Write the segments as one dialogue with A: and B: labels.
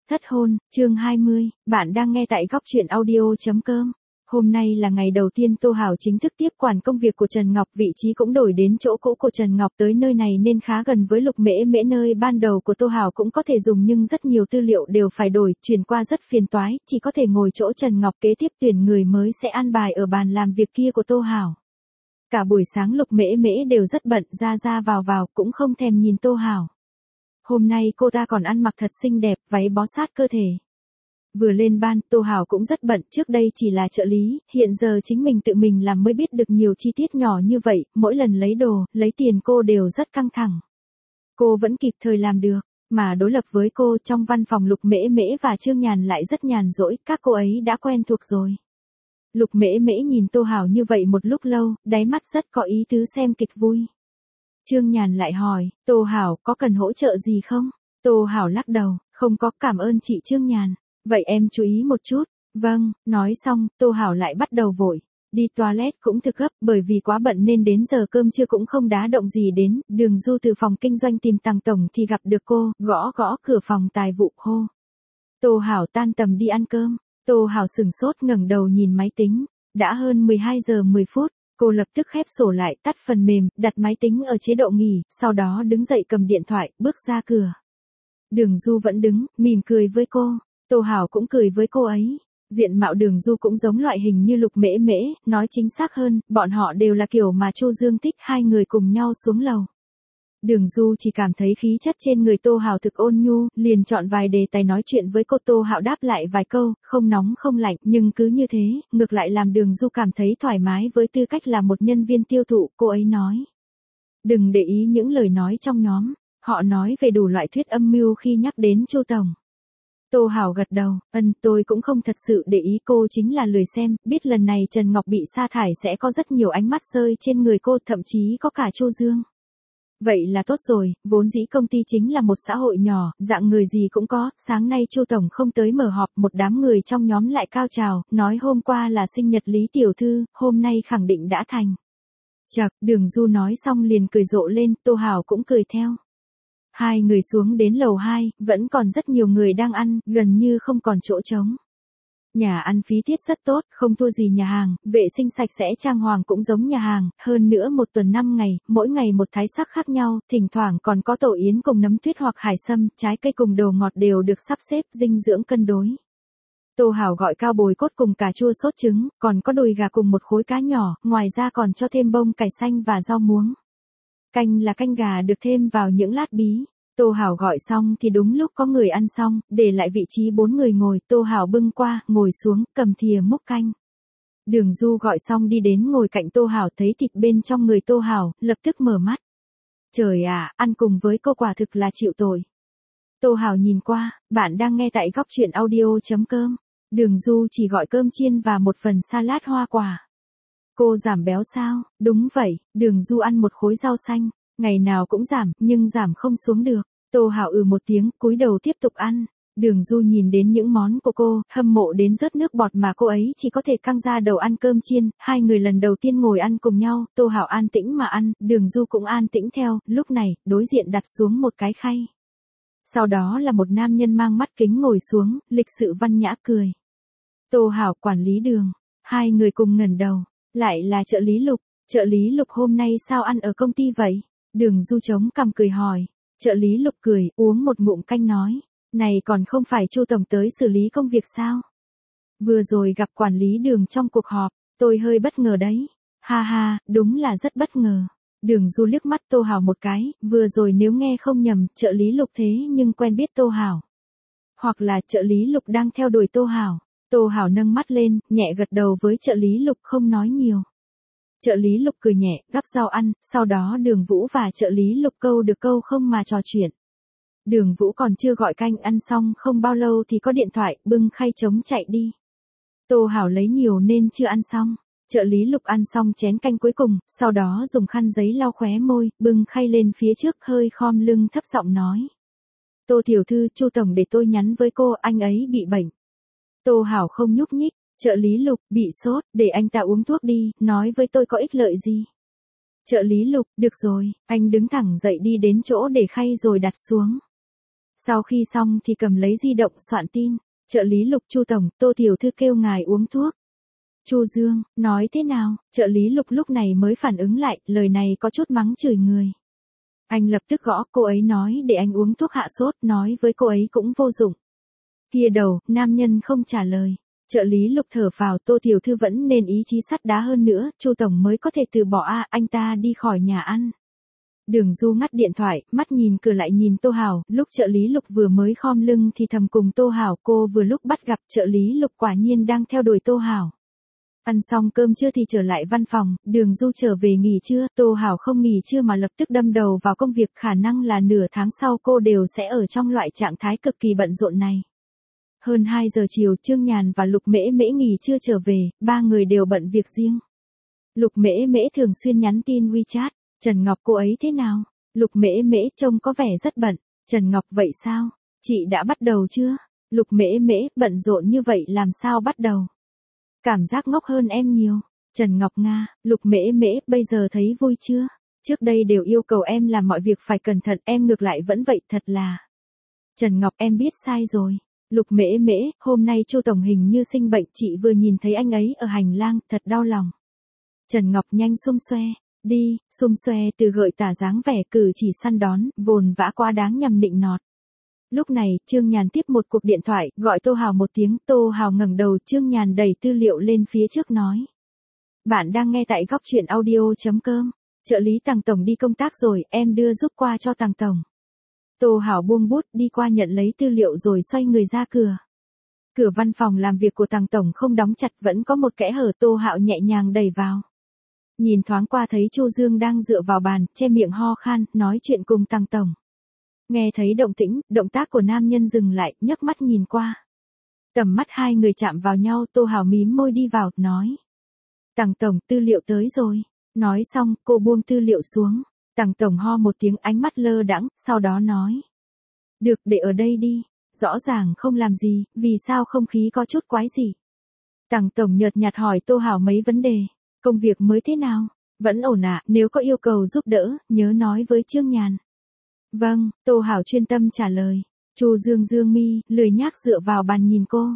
A: Thất hôn, chương 20, bạn đang nghe tại góc truyện audio.com. Hôm nay là ngày đầu tiên Tô Hảo chính thức tiếp quản công việc của Trần Ngọc, vị trí cũng đổi đến chỗ cũ của Trần Ngọc tới nơi này nên khá gần với Lục Mễ Mễ, nơi ban đầu của Tô Hảo cũng có thể dùng nhưng rất nhiều tư liệu đều phải đổi, chuyển qua rất phiền toái, chỉ có thể ngồi chỗ Trần Ngọc kế tiếp tuyển người mới sẽ an bài ở bàn làm việc kia của Tô Hảo. Cả buổi sáng Lục Mễ Mễ đều rất bận, ra ra vào cũng không thèm nhìn Tô Hảo. Hôm nay cô ta còn ăn mặc thật xinh đẹp, váy bó sát cơ thể. Vừa lên ban, Tô Hảo cũng rất bận, trước đây chỉ là trợ lý, hiện giờ chính mình tự mình làm mới biết được nhiều chi tiết nhỏ như vậy, mỗi lần lấy đồ, lấy tiền cô đều rất căng thẳng. Cô vẫn kịp thời làm được, mà đối lập với cô trong văn phòng Lục Mễ Mễ và Trương Nhàn lại rất nhàn rỗi, các cô ấy đã quen thuộc rồi. Lục Mễ Mễ nhìn Tô Hảo như vậy một lúc lâu, đáy mắt rất có ý tứ xem kịch vui. Trương Nhàn lại hỏi, Tô Hảo có cần hỗ trợ gì không? Tô Hảo lắc đầu, không có, cảm ơn chị Trương Nhàn. Vậy em chú ý một chút. Vâng, nói xong, Tô Hảo lại bắt đầu vội. Đi toilet cũng thực gấp, bởi vì quá bận nên đến giờ cơm trưa cũng không đá động gì đến. Đường Du từ phòng kinh doanh tìm Tằng Tổng thì gặp được cô, gõ cửa phòng tài vụ hô. Tô Hảo tan tầm đi ăn cơm. Tô Hảo sửng sốt ngẩng đầu nhìn máy tính. Đã hơn 12 giờ 10 phút. Cô lập tức khép sổ lại, tắt phần mềm, đặt máy tính ở chế độ nghỉ, sau đó đứng dậy cầm điện thoại, bước ra cửa. Đường Du vẫn đứng, mỉm cười với cô. Tô Hảo cũng cười với cô ấy. Diện mạo Đường Du cũng giống loại hình như Lục Mễ Mễ, nói chính xác hơn, bọn họ đều là kiểu mà Chu Dương thích, hai người cùng nhau xuống lầu. Đường Du chỉ cảm thấy khí chất trên người Tô Hảo thực ôn nhu, liền chọn vài đề tài nói chuyện với cô. Tô Hảo đáp lại vài câu, không nóng không lạnh, nhưng cứ như thế, ngược lại làm Đường Du cảm thấy thoải mái với tư cách là một nhân viên tiêu thụ, cô ấy nói. Đừng để ý những lời nói trong nhóm, họ nói về đủ loại thuyết âm mưu khi nhắc đến Chu Tổng. Tô Hảo gật đầu, tôi cũng không thật sự để ý, cô chính là lười xem, biết lần này Trần Ngọc bị sa thải sẽ có rất nhiều ánh mắt rơi trên người cô, thậm chí có cả Chu Dương. Vậy là tốt rồi, vốn dĩ công ty chính là một xã hội nhỏ, dạng người gì cũng có, sáng nay Chu Tổng không tới mở họp, một đám người trong nhóm lại cao trào, nói hôm qua là sinh nhật Lý Tiểu Thư, hôm nay khẳng định đã thành. Chậc, Đường Du nói xong liền cười rộ lên, Tô Hảo cũng cười theo. Hai người xuống đến lầu 2, vẫn còn rất nhiều người đang ăn, gần như không còn chỗ trống. Nhà ăn phí tiết rất tốt, không thua gì nhà hàng, vệ sinh sạch sẽ, trang hoàng cũng giống nhà hàng, hơn nữa một tuần 5 ngày, mỗi ngày một thái sắc khác nhau, thỉnh thoảng còn có tổ yến cùng nấm tuyết hoặc hải sâm, trái cây cùng đồ ngọt đều được sắp xếp, dinh dưỡng cân đối. Tô Hảo gọi cao bồi cốt cùng cà chua sốt trứng, còn có đùi gà cùng một khối cá nhỏ, ngoài ra còn cho thêm bông cải xanh và rau muống. Canh là canh gà được thêm vào những lát bí. Tô Hảo gọi xong thì đúng lúc có người ăn xong, để lại vị trí 4 người ngồi, Tô Hảo bưng qua, ngồi xuống, cầm thìa múc canh. Đường Du gọi xong đi đến ngồi cạnh Tô Hảo, thấy thịt bên trong người Tô Hảo, lập tức mở mắt. Trời ạ, ăn cùng với cô quả thực là chịu tội. Tô Hảo nhìn qua, bạn đang nghe tại góc truyện audio.com. Đường Du chỉ gọi cơm chiên và một phần salad hoa quả. Cô giảm béo sao? Đúng vậy, Đường Du ăn một khối rau xanh. Ngày nào cũng giảm, nhưng giảm không xuống được. Tô Hảo một tiếng, cúi đầu tiếp tục ăn. Đường Du nhìn đến những món của cô, hâm mộ đến rớt nước bọt mà cô ấy chỉ có thể căng ra đầu ăn cơm chiên. Hai người lần đầu tiên ngồi ăn cùng nhau, Tô Hảo an tĩnh mà ăn, Đường Du cũng an tĩnh theo. Lúc này, đối diện đặt xuống một cái khay. Sau đó là một nam nhân mang mắt kính ngồi xuống, lịch sự văn nhã cười. Tô Hảo, quản lý Đường. Hai người cùng ngẩng đầu. Lại là trợ lý Lục. Trợ lý Lục hôm nay sao ăn ở công ty vậy? Đường Du chống cằm cười hỏi. Trợ lý Lục cười, uống một ngụm canh nói. Này còn không phải Chu Tổng tới xử lý công việc sao? Vừa rồi gặp quản lý Đường trong cuộc họp, tôi hơi bất ngờ đấy. Ha ha, đúng là rất bất ngờ. Đường Du liếc mắt Tô Hảo một cái, vừa rồi nếu nghe không nhầm, trợ lý Lục thế nhưng quen biết Tô Hảo. Hoặc là trợ lý Lục đang theo đuổi Tô Hảo. Tô Hảo nâng mắt lên, nhẹ gật đầu với trợ lý Lục, không nói nhiều. Trợ lý Lục cười nhẹ, gắp rau ăn, sau đó Đường Vũ và trợ lý Lục câu được câu không mà trò chuyện. Đường Vũ còn chưa gọi canh, ăn xong không bao lâu thì có điện thoại, bưng khay trống chạy đi. Tô Hảo lấy nhiều nên chưa ăn xong. Trợ lý Lục ăn xong chén canh cuối cùng, sau đó dùng khăn giấy lau khóe môi, bưng khay lên phía trước, hơi khom lưng thấp giọng nói. Tô tiểu thư, Chu Tổng để tôi nhắn với cô, anh ấy bị bệnh. Tô Hảo không nhúc nhích. Trợ lý Lục, bị sốt, để anh ta uống thuốc đi, nói với tôi có ích lợi gì. Trợ lý Lục, được rồi, anh đứng thẳng dậy đi đến chỗ để khay rồi đặt xuống. Sau khi xong thì cầm lấy di động soạn tin. Trợ lý Lục Chu tổng, Tô tiểu thư kêu ngài uống thuốc. Chu Dương, nói thế nào? Trợ lý Lục lúc này mới phản ứng lại, lời này có chút mắng chửi người. Anh lập tức gõ, cô ấy nói để anh uống thuốc hạ sốt, nói với cô ấy cũng vô dụng. Kia đầu, nam nhân không trả lời. Trợ lý Lục thở vào, Tô tiểu thư vẫn nên ý chí sắt đá hơn nữa, Chu tổng mới có thể từ bỏ anh ta đi khỏi nhà ăn. Đường Du ngắt điện thoại, mắt nhìn cửa lại nhìn Tô Hảo, lúc trợ lý Lục vừa mới khom lưng thì thầm cùng Tô Hảo, cô vừa lúc bắt gặp trợ lý Lục quả nhiên đang theo đuổi Tô Hảo. Ăn xong cơm trưa thì trở lại văn phòng, Đường Du trở về nghỉ trưa, Tô Hảo không nghỉ trưa mà lập tức đâm đầu vào công việc, khả năng là nửa tháng sau cô đều sẽ ở trong loại trạng thái cực kỳ bận rộn này. Hơn 2 giờ chiều, Trương Nhàn và Lục Mễ Mễ nghỉ trưa trở về, ba người đều bận việc riêng. Lục Mễ Mễ thường xuyên nhắn tin WeChat, Trần Ngọc cô ấy thế nào? Lục Mễ Mễ trông có vẻ rất bận. Trần Ngọc vậy sao? Chị đã bắt đầu chưa? Lục Mễ Mễ bận rộn như vậy làm sao bắt đầu? Cảm giác ngốc hơn em nhiều. Trần Ngọc Nga, Lục Mễ Mễ bây giờ thấy vui chưa? Trước đây đều yêu cầu em làm mọi việc phải cẩn thận, em ngược lại vẫn vậy, thật là. Trần Ngọc em biết sai rồi. Lục Mễ Mễ, hôm nay Chu tổng hình như sinh bệnh, chị vừa nhìn thấy anh ấy ở hành lang, thật đau lòng. Trần Ngọc nhanh xum xoe. Đi, xum xoe từ gợi tả dáng vẻ cử chỉ săn đón, vồn vã quá đáng nhằm nịnh nọt. Lúc này, Trương Nhàn tiếp một cuộc điện thoại, gọi Tô Hào một tiếng, Tô Hào ngẩng đầu, Trương Nhàn đẩy tư liệu lên phía trước nói. Bạn đang nghe tại góc truyện audio.com. Trợ lý Tằng tổng đi công tác rồi, em đưa giúp qua cho Tằng tổng. Tô Hào buông bút đi qua nhận lấy tư liệu rồi xoay người ra cửa. Cửa văn phòng làm việc của Tằng tổng không đóng chặt, vẫn có một kẽ hở, Tô Hạo nhẹ nhàng đẩy vào. Nhìn thoáng qua thấy Chu Dương đang dựa vào bàn, che miệng ho khan, nói chuyện cùng Tằng tổng. Nghe thấy động tĩnh, động tác của nam nhân dừng lại, nhấc mắt nhìn qua. Tầm mắt hai người chạm vào nhau, Tô Hào mím môi đi vào, nói. Tằng tổng, tư liệu tới rồi. Nói xong, cô buông tư liệu xuống. Tằng tổng ho một tiếng, ánh mắt lơ đãng, sau đó nói. Được, để ở đây đi. Rõ ràng không làm gì, vì sao không khí có chút quái gì. Tằng tổng nhợt nhạt hỏi Tô Hào mấy vấn đề. Công việc mới thế nào? Vẫn ổn ạ, nếu có yêu cầu giúp đỡ, nhớ nói với Trương Nhàn. Vâng, Tô Hảo chuyên tâm trả lời. Chu Dương dương mi, lười nhác dựa vào bàn nhìn cô.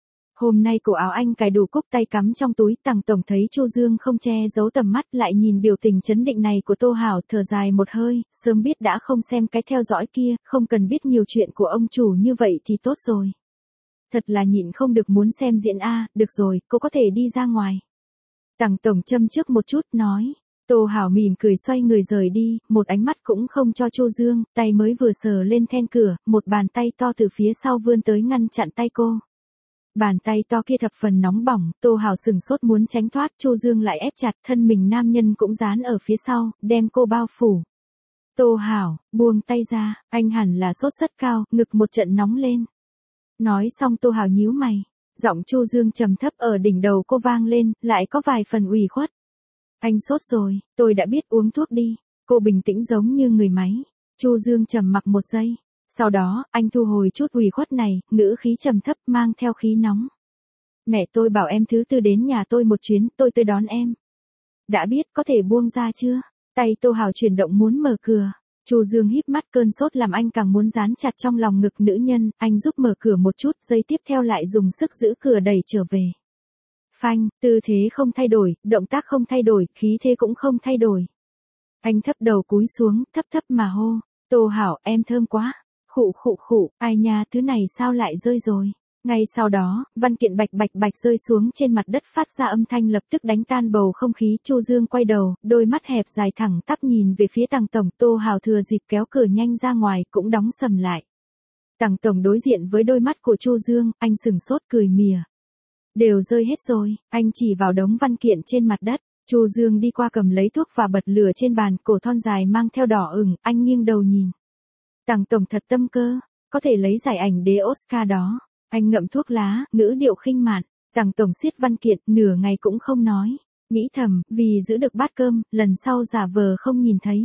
A: Hôm nay cổ áo anh cài đủ cúc, tay cắm trong túi, Tằng tổng thấy Chu Dương không che giấu tầm mắt, lại nhìn biểu tình chấn định này của Tô Hảo, thở dài một hơi, sớm biết đã không xem cái theo dõi kia, không cần biết nhiều chuyện của ông chủ như vậy thì tốt rồi. Thật là nhịn không được muốn xem diễn được rồi, cô có thể đi ra ngoài. Tằng tổng châm trước một chút, nói. Tô Hảo mỉm cười xoay người rời đi, một ánh mắt cũng không cho Chu Dương, tay mới vừa sờ lên then cửa, một bàn tay to từ phía sau vươn tới ngăn chặn tay cô. Bàn tay to kia thập phần nóng bỏng, Tô Hảo sừng sốt muốn tránh thoát, Chu Dương lại ép chặt, thân mình nam nhân cũng dán ở phía sau, đem cô bao phủ. Tô Hảo, buông tay ra, anh hẳn là sốt rất cao, ngực một trận nóng lên. Nói xong Tô Hảo nhíu mày. Giọng Chu Dương trầm thấp ở đỉnh đầu cô vang lên, lại có vài phần ủy khuất. Anh sốt rồi, tôi đã biết, uống thuốc đi. Cô bình tĩnh giống như người máy. Chu Dương trầm mặc một giây. Sau đó, anh thu hồi chút ủy khuất này, ngữ khí trầm thấp mang theo khí nóng. Mẹ tôi bảo em thứ tư đến nhà tôi một chuyến, tôi tới đón em. Đã biết, có thể buông ra chưa? Tay Tô Hào chuyển động muốn mở cửa. Chu Dương híp mắt, cơn sốt làm anh càng muốn dán chặt trong lòng ngực nữ nhân, anh giúp mở cửa một chút, giây tiếp theo lại dùng sức giữ cửa đẩy trở về. Phanh, tư thế không thay đổi, động tác không thay đổi, khí thế cũng không thay đổi. Anh thấp đầu cúi xuống, thấp thấp mà hô, Tô Hảo, em thơm quá. Khụ khụ khụ, ai nha, thứ này sao lại rơi rồi. Ngay sau đó, văn kiện bạch bạch bạch rơi xuống trên mặt đất, phát ra âm thanh lập tức đánh tan bầu không khí. Chu Dương quay đầu, đôi mắt hẹp dài thẳng tắp nhìn về phía Tằng tổng. Tô Hào thừa dịp kéo cửa nhanh ra ngoài, cũng đóng sầm lại. Tằng tổng đối diện với đôi mắt của Chu Dương, anh sừng sốt cười mỉa. Đều rơi hết rồi, anh chỉ vào đống văn kiện trên mặt đất. Chu Dương đi qua cầm lấy thuốc và bật lửa trên bàn, cổ thon dài mang theo đỏ ửng, anh nghiêng đầu nhìn. Tằng tổng thật tâm cơ, có thể lấy giải ảnh đế Oscar đó. Anh ngậm thuốc lá, ngữ điệu khinh mạn. Tằng tổng siết văn kiện, nửa ngày cũng không nói. Nghĩ thầm, vì giữ được bát cơm, lần sau giả vờ không nhìn thấy.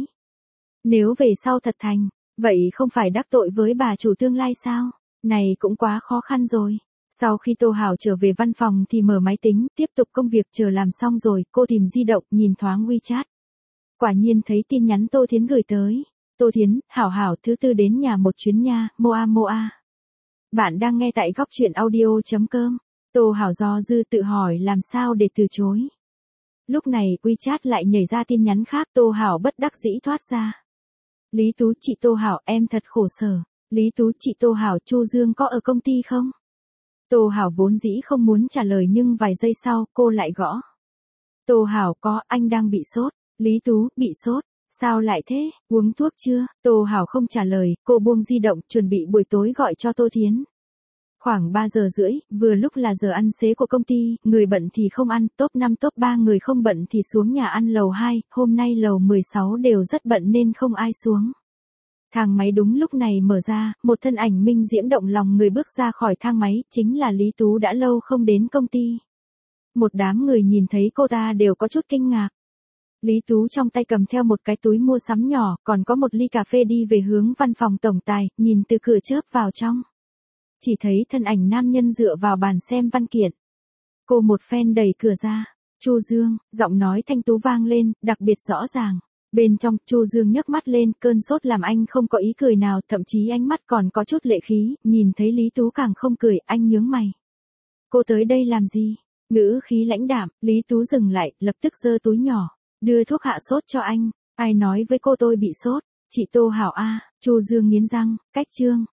A: Nếu về sau thật thành, vậy không phải đắc tội với bà chủ tương lai sao? Này cũng quá khó khăn rồi. Sau khi Tô Hảo trở về văn phòng thì mở máy tính, tiếp tục công việc. Chờ làm xong rồi, cô tìm di động, nhìn thoáng WeChat. Quả nhiên thấy tin nhắn Tô Thiến gửi tới. Tô Thiến, hảo hảo, thứ tư đến nhà một chuyến nha, moa moa. Bạn đang nghe tại góc truyện audio.com. Tô Hảo do dự tự hỏi làm sao để từ chối. Lúc này WeChat lại nhảy ra tin nhắn khác, Tô Hảo bất đắc dĩ thoát ra. Lý Tú, chị Tô Hảo, em thật khổ sở. Lý Tú, chị Tô Hảo, Chu Dương có ở công ty không? Tô Hảo vốn dĩ không muốn trả lời nhưng vài giây sau, cô lại gõ. Tô Hảo có, anh đang bị sốt. Lý Tú, bị sốt. Sao lại thế, uống thuốc chưa? Tô Hảo không trả lời, cô buông di động, chuẩn bị buổi tối gọi cho Tô Thiến. Khoảng 3 giờ rưỡi, vừa lúc là giờ ăn xế của công ty, người bận thì không ăn, top 5 top 3 người không bận thì xuống nhà ăn lầu 2, hôm nay lầu 16 đều rất bận nên không ai xuống. Thang máy đúng lúc này mở ra, một thân ảnh minh diễm động lòng người bước ra khỏi thang máy, chính là Lý Tú đã lâu không đến công ty. Một đám người nhìn thấy cô ta đều có chút kinh ngạc. Lý Tú trong tay cầm theo một cái túi mua sắm nhỏ, còn có một ly cà phê đi về hướng văn phòng tổng tài, nhìn từ cửa chớp vào trong. Chỉ thấy thân ảnh nam nhân dựa vào bàn xem văn kiện. Cô một phen đẩy cửa ra. Chu Dương, giọng nói thanh tú vang lên, đặc biệt rõ ràng. Bên trong, Chu Dương nhấc mắt lên, cơn sốt làm anh không có ý cười nào, thậm chí ánh mắt còn có chút lệ khí, nhìn thấy Lý Tú càng không cười, anh nhướng mày. Cô tới đây làm gì? Ngữ khí lãnh đạm, Lý Tú dừng lại, lập tức giơ túi nhỏ, đưa thuốc hạ sốt cho anh. Ai nói với cô tôi bị sốt? Chị Tô Hảo a. Chu Dương nghiến răng, cách chương.